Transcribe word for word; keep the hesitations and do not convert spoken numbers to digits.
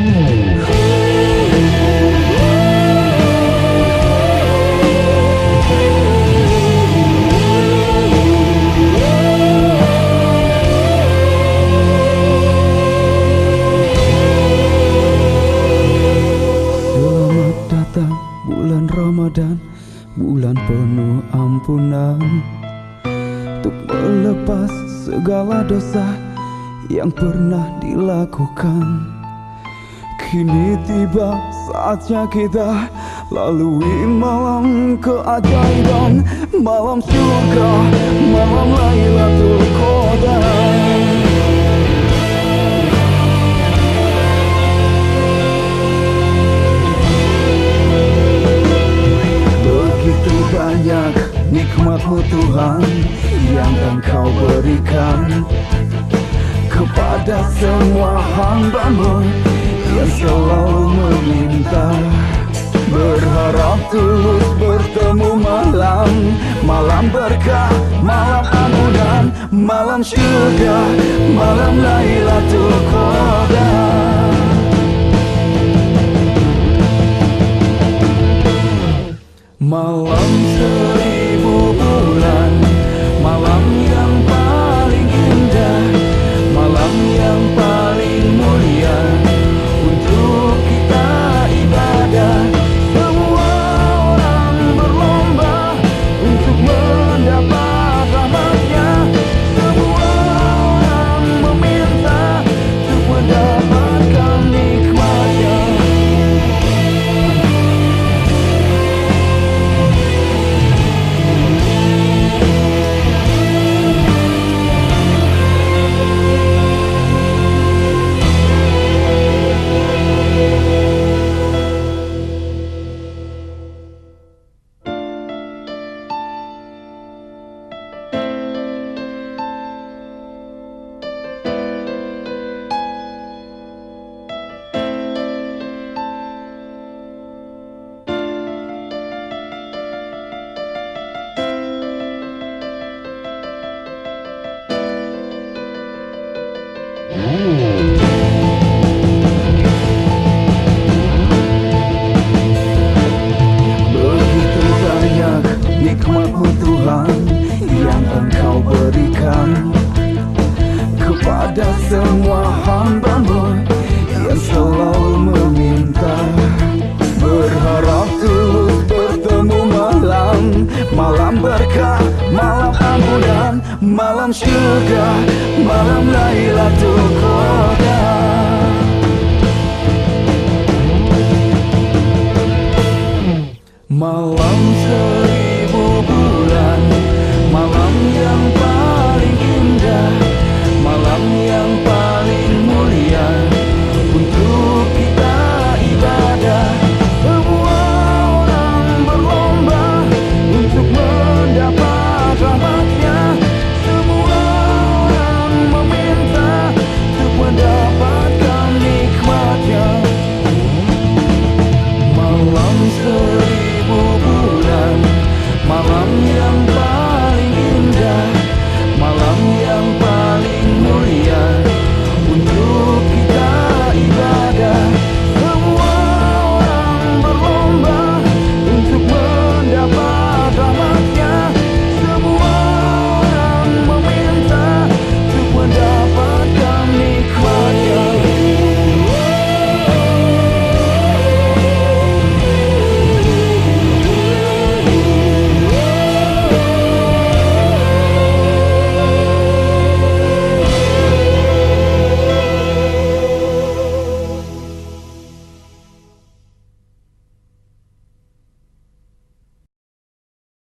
Bulan Ramadan, bulan penuh ampunan, untuk melepas segala dosa yang pernah dilakukan. Kini tiba saatnya kita lalui malam keajaiban, malam surga, malam Lailatul Qadar. Banyak nikmat-Mu Tuhan yang Engkau berikan kepada semua hamba-Mu yang selalu meminta, berharap tulus bertemu malam, malam berkah, malam ampunan, malam surga, malam Lailatul Qadar. Malam seribu bulan, malam yang paling indah, malam yang paling mulia untuk kita ibadah. Semua orang berlomba untuk mendapat rahmat-Nya, semua orang meminta untuk mendapatkan nikmat-Nya. Begitu banyak nikmat-Mu Tuhan yang Engkau berikan kepada semua hamba-Mu yang selalu meminta, berharap tulus bertemu malam, malam berkah, malam ampunan, malam surga, malam